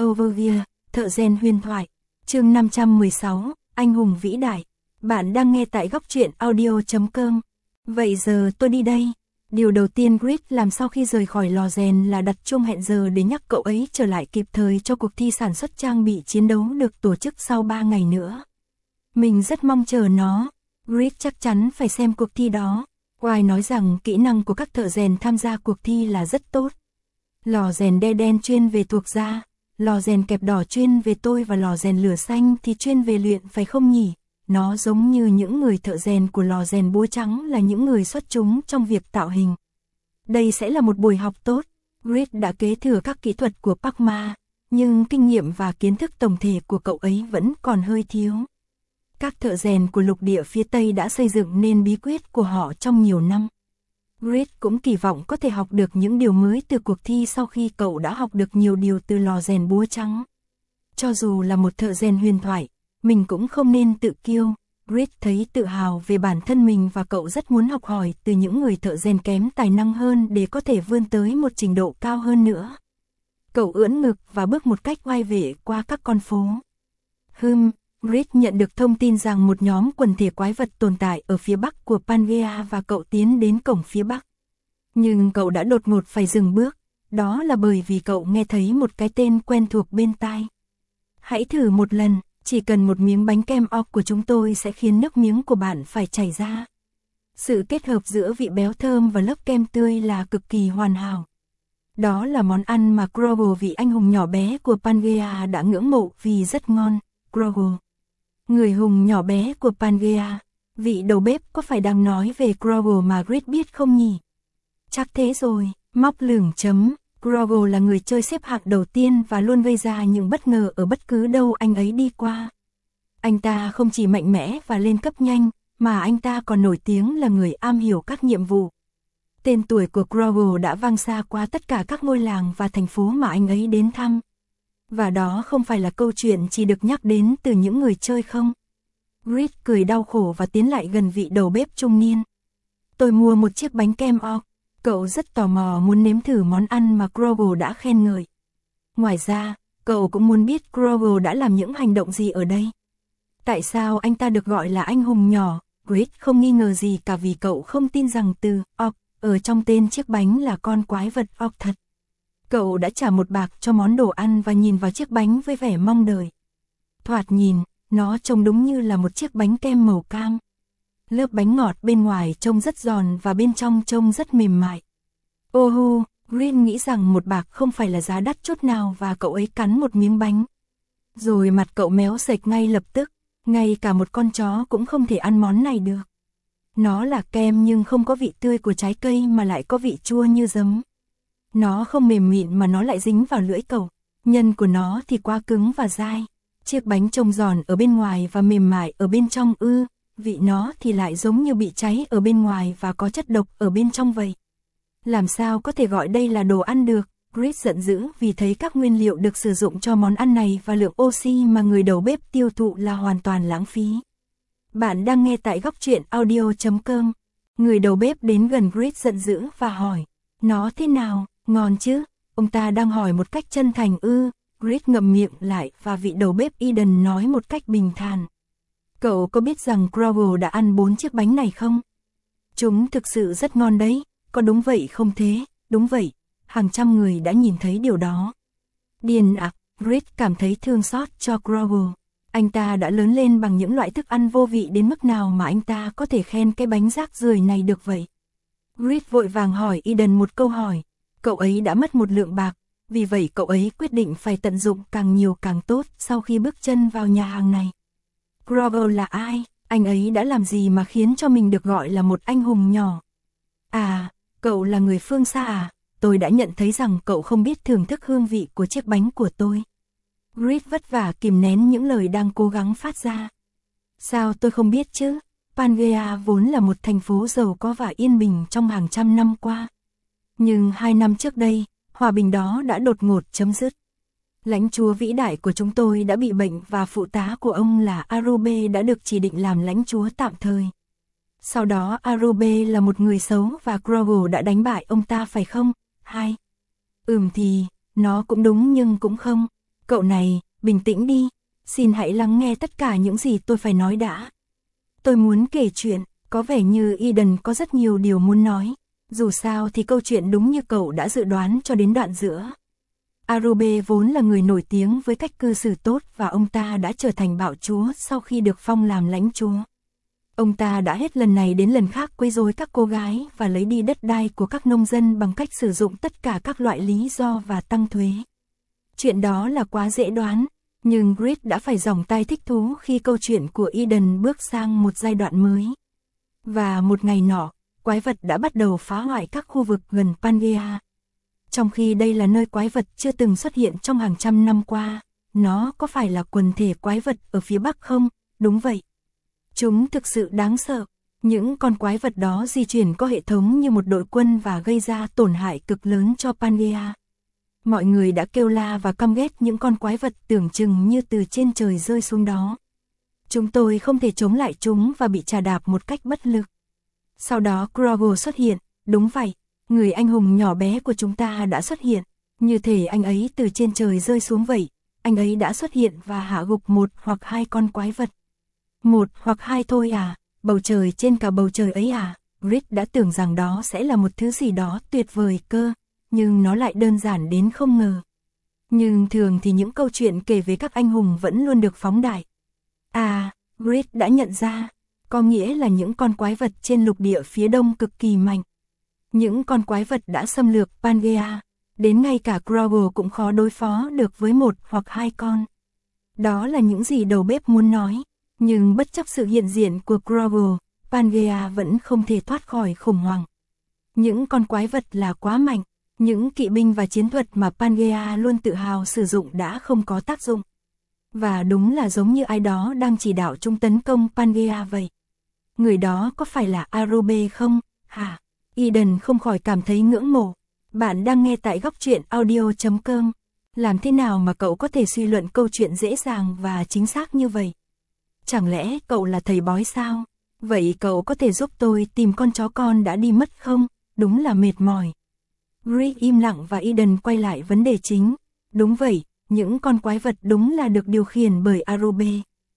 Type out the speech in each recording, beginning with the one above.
Overview, thợ rèn huyền thoại. Chương 516, anh hùng vĩ đại. Bạn đang nghe tại góc truyện audio.com. Vậy giờ tôi đi đây. Điều đầu tiên Grit làm sau khi rời khỏi lò rèn là đặt chuông hẹn giờ để nhắc cậu ấy trở lại kịp thời cho cuộc thi sản xuất trang bị chiến đấu được tổ chức sau 3 ngày nữa. Mình rất mong chờ nó. Grit chắc chắn phải xem cuộc thi đó. Wai nói rằng kỹ năng của các thợ rèn tham gia cuộc thi là rất tốt. Lò rèn đe đen chuyên về thuộc da, lò rèn kẹp đỏ chuyên về tôi và lò rèn lửa xanh thì chuyên về luyện, phải không nhỉ? Nó giống như những người thợ rèn của lò rèn búa trắng là những người xuất chúng trong việc tạo hình. Đây sẽ là một buổi học tốt. Grit đã kế thừa các kỹ thuật của Parkma, nhưng kinh nghiệm và kiến thức tổng thể của cậu ấy vẫn còn hơi thiếu. Các thợ rèn của lục địa phía Tây đã xây dựng nên bí quyết của họ trong nhiều năm. Grit cũng kỳ vọng có thể học được những điều mới từ cuộc thi sau khi cậu đã học được nhiều điều từ lò rèn búa trắng. Cho dù là một thợ rèn huyền thoại, mình cũng không nên tự kiêu. Grit thấy tự hào về bản thân mình và cậu rất muốn học hỏi từ những người thợ rèn kém tài năng hơn để có thể vươn tới một trình độ cao hơn nữa. Cậu ưỡn ngực và bước một cách oai vệ qua các con phố. Grit nhận được thông tin rằng một nhóm quần thể quái vật tồn tại ở phía bắc của Pangea và cậu tiến đến cổng phía bắc. Nhưng cậu đã đột ngột phải dừng bước, đó là bởi vì cậu nghe thấy một cái tên quen thuộc bên tai. Hãy thử một lần, chỉ cần một miếng bánh kem orc của chúng tôi sẽ khiến nước miếng của bạn phải chảy ra. Sự kết hợp giữa vị béo thơm và lớp kem tươi là cực kỳ hoàn hảo. Đó là món ăn mà Grogle, vị anh hùng nhỏ bé của Pangea, đã ngưỡng mộ vì rất ngon. Grogle, người hùng nhỏ bé của Pangea, vị đầu bếp có phải đang nói về Grogle mà Grit biết không nhỉ? Chắc thế rồi, móc lửng chấm. Grogle là người chơi xếp hạng đầu tiên và luôn gây ra những bất ngờ ở bất cứ đâu anh ấy đi qua. Anh ta không chỉ mạnh mẽ và lên cấp nhanh, mà anh ta còn nổi tiếng là người am hiểu các nhiệm vụ. Tên tuổi của Grogle đã vang xa qua tất cả các ngôi làng và thành phố mà anh ấy đến thăm. Và đó không phải là câu chuyện chỉ được nhắc đến từ những người chơi không? Grit cười đau khổ và tiến lại gần vị đầu bếp trung niên. Tôi mua một chiếc bánh kem orc. Cậu rất tò mò muốn nếm thử món ăn mà Grogle đã khen ngợi. Ngoài ra, cậu cũng muốn biết Grogle đã làm những hành động gì ở đây. Tại sao anh ta được gọi là anh hùng nhỏ? Grit không nghi ngờ gì cả vì cậu không tin rằng từ orc ở trong tên chiếc bánh là con quái vật orc thật. Cậu đã trả $1 cho món đồ ăn và nhìn vào chiếc bánh với vẻ mong đợi. Thoạt nhìn, nó trông đúng như là một chiếc bánh kem màu cam. Lớp bánh ngọt bên ngoài trông rất giòn và bên trong trông rất mềm mại. Grit nghĩ rằng $1 không phải là giá đắt chút nào và cậu ấy cắn một miếng bánh. Rồi mặt cậu méo sệch ngay lập tức, ngay cả một con chó cũng không thể ăn món này được. Nó là kem nhưng không có vị tươi của trái cây mà lại có vị chua như giấm. Nó không mềm mịn mà nó lại dính vào lưỡi cậu, nhân của nó thì quá cứng và dai. Chiếc bánh trông giòn ở bên ngoài và mềm mại ở bên trong vị nó thì lại giống như bị cháy ở bên ngoài và có chất độc ở bên trong vậy. Làm sao có thể gọi đây là đồ ăn được? Grit giận dữ vì thấy các nguyên liệu được sử dụng cho món ăn này và lượng oxy mà người đầu bếp tiêu thụ là hoàn toàn lãng phí. Bạn đang nghe tại góc truyện audio.com. Người đầu bếp đến gần Grit giận dữ và hỏi, nó thế nào, ngon chứ? Ông ta đang hỏi một cách chân thành Grit ngậm miệng lại và vị đầu bếp Eden nói một cách bình thản. Cậu có biết rằng Grogle đã ăn 4 chiếc bánh này không? Chúng thực sự rất ngon đấy, có đúng vậy không thế? Đúng vậy, hàng trăm người đã nhìn thấy điều đó. Điên ạ, Grit cảm thấy thương xót cho Grogle. Anh ta đã lớn lên bằng những loại thức ăn vô vị đến mức nào mà anh ta có thể khen cái bánh rác rưởi này được vậy? Grit vội vàng hỏi Eden một câu hỏi. Cậu ấy đã mất một lượng bạc, vì vậy cậu ấy quyết định phải tận dụng càng nhiều càng tốt sau khi bước chân vào nhà hàng này. Grogle là ai? Anh ấy đã làm gì mà khiến cho mình được gọi là một anh hùng nhỏ? À, cậu là người phương xa à? Tôi đã nhận thấy rằng cậu không biết thưởng thức hương vị của chiếc bánh của tôi. Grit vất vả kìm nén những lời đang cố gắng phát ra. Sao tôi không biết chứ? Pangea vốn là một thành phố giàu có và yên bình trong hàng trăm năm qua. Nhưng 2 năm trước đây, hòa bình đó đã đột ngột chấm dứt. Lãnh chúa vĩ đại của chúng tôi đã bị bệnh và phụ tá của ông là Arube đã được chỉ định làm lãnh chúa tạm thời. Sau đó Arube là một người xấu và Grogle đã đánh bại ông ta phải không? Thì, nó cũng đúng nhưng cũng không. Cậu này, bình tĩnh đi, xin hãy lắng nghe tất cả những gì tôi phải nói đã. Tôi muốn kể chuyện, có vẻ như Eden có rất nhiều điều muốn nói. Dù sao thì câu chuyện đúng như cậu đã dự đoán cho đến đoạn giữa. Arube vốn là người nổi tiếng với cách cư xử tốt và ông ta đã trở thành bạo chúa sau khi được phong làm lãnh chúa. Ông ta đã hết lần này đến lần khác quấy rối các cô gái và lấy đi đất đai của các nông dân bằng cách sử dụng tất cả các loại lý do và tăng thuế. Chuyện đó là quá dễ đoán, nhưng Grid đã phải giỏng tai thích thú khi câu chuyện của Eden bước sang một giai đoạn mới. Và một ngày nọ, quái vật đã bắt đầu phá hoại các khu vực gần Pangea. Trong khi đây là nơi quái vật chưa từng xuất hiện trong hàng trăm năm qua, nó có phải là quần thể quái vật ở phía Bắc không? Đúng vậy. Chúng thực sự đáng sợ. Những con quái vật đó di chuyển có hệ thống như một đội quân và gây ra tổn hại cực lớn cho Pangea. Mọi người đã kêu la và căm ghét những con quái vật tưởng chừng như từ trên trời rơi xuống đó. Chúng tôi không thể chống lại chúng và bị chà đạp một cách bất lực. Sau đó Grogu xuất hiện, đúng vậy, người anh hùng nhỏ bé của chúng ta đã xuất hiện, như thể anh ấy từ trên trời rơi xuống vậy, anh ấy đã xuất hiện và hạ gục một hoặc hai con quái vật. Một hoặc hai thôi à, bầu trời trên cả bầu trời ấy à, Grid đã tưởng rằng đó sẽ là một thứ gì đó tuyệt vời cơ, nhưng nó lại đơn giản đến không ngờ. Nhưng thường thì những câu chuyện kể về các anh hùng vẫn luôn được phóng đại. À, Grid đã nhận ra, có nghĩa là những con quái vật trên lục địa phía đông cực kỳ mạnh. Những con quái vật đã xâm lược Pangea, đến ngay cả Grogu cũng khó đối phó được với một hoặc hai con. Đó là những gì đầu bếp muốn nói, nhưng bất chấp sự hiện diện của Grogu, Pangea vẫn không thể thoát khỏi khủng hoảng. Những con quái vật là quá mạnh, những kỵ binh và chiến thuật mà Pangea luôn tự hào sử dụng đã không có tác dụng. Và đúng là giống như ai đó đang chỉ đạo chúng tấn công Pangea vậy. Người đó có phải là Arube không, hả? Eden không khỏi cảm thấy ngưỡng mộ. Bạn đang nghe tại góc truyện audio.com. Làm thế nào mà cậu có thể suy luận câu chuyện dễ dàng và chính xác như vậy? Chẳng lẽ cậu là thầy bói sao? Vậy cậu có thể giúp tôi tìm con chó con đã đi mất không? Đúng là mệt mỏi. Grid im lặng và Eden quay lại vấn đề chính. Đúng vậy, những con quái vật đúng là được điều khiển bởi Arube.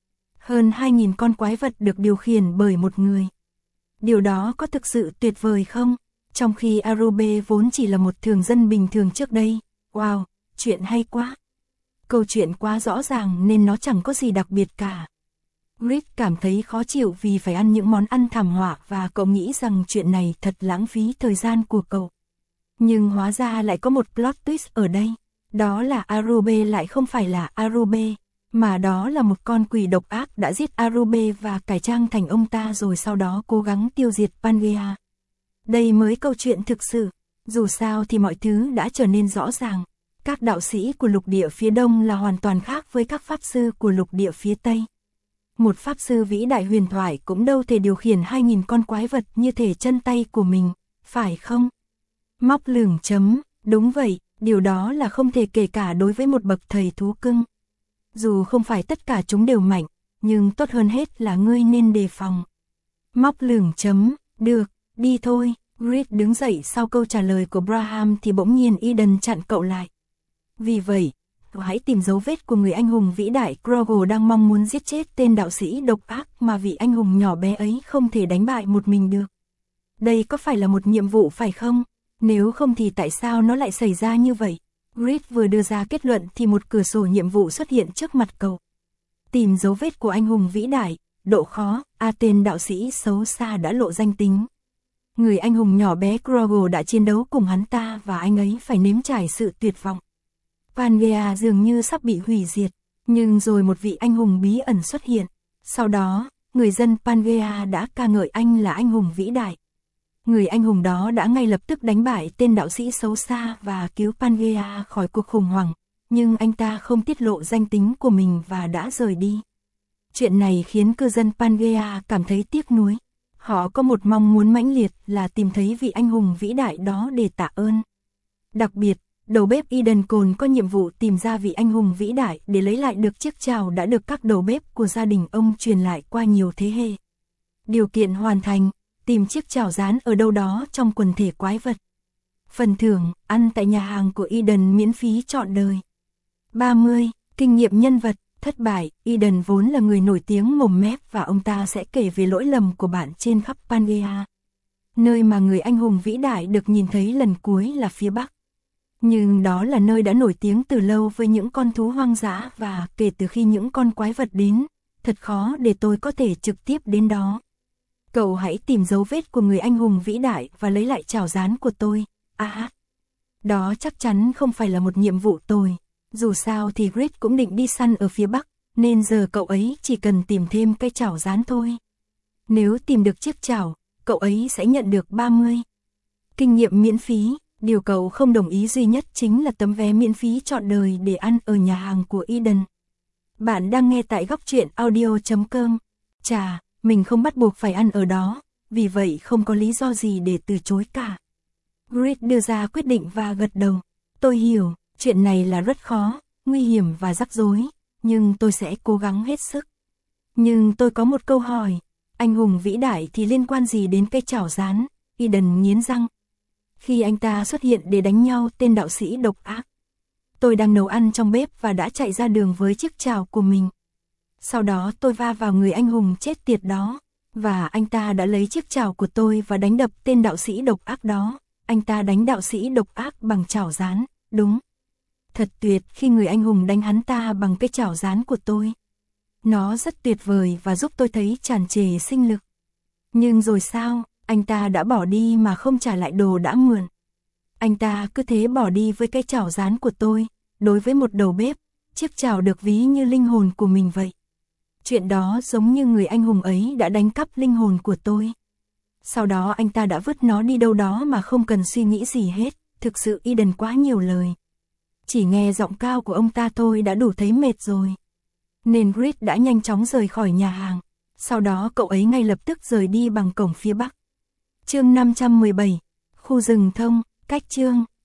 Hơn 2.000 con quái vật được điều khiển bởi một người. Điều đó có thực sự tuyệt vời không? Trong khi Arube vốn chỉ là một thường dân bình thường trước đây. Wow, chuyện hay quá. Câu chuyện quá rõ ràng nên nó chẳng có gì đặc biệt cả. Grid cảm thấy khó chịu vì phải ăn những món ăn thảm họa và cậu nghĩ rằng chuyện này thật lãng phí thời gian của cậu. Nhưng hóa ra lại có một plot twist ở đây. Đó là Arube lại không phải là Arube, mà đó là một con quỷ độc ác đã giết Arube và cải trang thành ông ta rồi sau đó cố gắng tiêu diệt Pangea. Đây mới câu chuyện thực sự. Dù sao thì mọi thứ đã trở nên rõ ràng. Các đạo sĩ của lục địa phía đông là hoàn toàn khác với các pháp sư của lục địa phía tây. Một pháp sư vĩ đại huyền thoại cũng đâu thể điều khiển 2.000 con quái vật như thể chân tay của mình, phải không? Móc lửng chấm, đúng vậy, điều đó là không thể kể cả đối với một bậc thầy thú cưng. Dù không phải tất cả chúng đều mạnh, nhưng tốt hơn hết là ngươi nên đề phòng. Móc lửng chấm, được, đi thôi. Grid đứng dậy sau câu trả lời của Braham thì bỗng nhiên Eden chặn cậu lại. Vì vậy, cậu hãy tìm dấu vết của người anh hùng vĩ đại. Grogu đang mong muốn giết chết tên đạo sĩ độc ác mà vị anh hùng nhỏ bé ấy không thể đánh bại một mình được. Đây có phải là một nhiệm vụ phải không? Nếu không thì tại sao nó lại xảy ra như vậy? Grid vừa đưa ra kết luận thì một cửa sổ nhiệm vụ xuất hiện trước mặt cậu. Tìm dấu vết của anh hùng vĩ đại, độ khó, tên đạo sĩ xấu xa đã lộ danh tính. Người anh hùng nhỏ bé Grogu đã chiến đấu cùng hắn ta và anh ấy phải nếm trải sự tuyệt vọng. Pangea dường như sắp bị hủy diệt, nhưng rồi một vị anh hùng bí ẩn xuất hiện. Sau đó, người dân Pangea đã ca ngợi anh là anh hùng vĩ đại. Người anh hùng đó đã ngay lập tức đánh bại tên đạo sĩ xấu xa và cứu Pangea khỏi cuộc khủng hoảng, nhưng anh ta không tiết lộ danh tính của mình và đã rời đi. Chuyện này khiến cư dân Pangea cảm thấy tiếc nuối. Họ có một mong muốn mãnh liệt là tìm thấy vị anh hùng vĩ đại đó để tạ ơn. Đặc biệt, đầu bếp Eden Cole có nhiệm vụ tìm ra vị anh hùng vĩ đại để lấy lại được chiếc chảo đã được các đầu bếp của gia đình ông truyền lại qua nhiều thế hệ. Điều kiện hoàn thành, tìm chiếc chảo rán ở đâu đó trong quần thể quái vật. Phần thưởng, ăn tại nhà hàng của Eden miễn phí trọn đời. 30, Kinh nghiệm nhân vật, thất bại, Eden vốn là người nổi tiếng mồm mép và ông ta sẽ kể về lỗi lầm của bạn trên khắp Pangea. Nơi mà người anh hùng vĩ đại được nhìn thấy lần cuối là phía Bắc. Nhưng đó là nơi đã nổi tiếng từ lâu với những con thú hoang dã và kể từ khi những con quái vật đến, thật khó để tôi có thể trực tiếp đến đó. Cậu hãy tìm dấu vết của người anh hùng vĩ đại và lấy lại chảo rán của tôi. Đó chắc chắn không phải là một nhiệm vụ tồi. Dù sao thì Grid cũng định đi săn ở phía Bắc, nên giờ cậu ấy chỉ cần tìm thêm cái chảo rán thôi. Nếu tìm được chiếc chảo, cậu ấy sẽ nhận được 30 kinh nghiệm miễn phí. Điều cậu không đồng ý duy nhất chính là tấm vé miễn phí trọn đời để ăn ở nhà hàng của Eden. Bạn đang nghe tại góc truyện audio.com. Chà, mình không bắt buộc phải ăn ở đó, vì vậy không có lý do gì để từ chối cả. Grid đưa ra quyết định và gật đầu. Tôi hiểu, chuyện này là rất khó, nguy hiểm và rắc rối, nhưng tôi sẽ cố gắng hết sức. Nhưng tôi có một câu hỏi, anh hùng vĩ đại thì liên quan gì đến cây chảo rán? Eden nghiến răng. Khi anh ta xuất hiện để đánh nhau tên đạo sĩ độc ác, tôi đang nấu ăn trong bếp và đã chạy ra đường với chiếc chảo của mình. Sau đó tôi va vào người anh hùng chết tiệt đó, và anh ta đã lấy chiếc chảo của tôi và đánh đập tên đạo sĩ độc ác đó. Anh ta đánh đạo sĩ độc ác bằng chảo rán, đúng. Thật tuyệt khi người anh hùng đánh hắn ta bằng cái chảo rán của tôi. Nó rất tuyệt vời và giúp tôi thấy tràn trề sinh lực. Nhưng rồi sao, anh ta đã bỏ đi mà không trả lại đồ đã mượn. Anh ta cứ thế bỏ đi với cái chảo rán của tôi. Đối với một đầu bếp, chiếc chảo được ví như linh hồn của mình vậy. Chuyện đó giống như người anh hùng ấy đã đánh cắp linh hồn của tôi. Sau đó anh ta đã vứt nó đi đâu đó mà không cần suy nghĩ gì hết. Thực sự Eden quá nhiều lời. Chỉ nghe giọng cao của ông ta thôi đã đủ thấy mệt rồi. Nên Grid đã nhanh chóng rời khỏi nhà hàng. Sau đó cậu ấy ngay lập tức rời đi bằng cổng phía Bắc. Chương 517, khu rừng thông, cách chương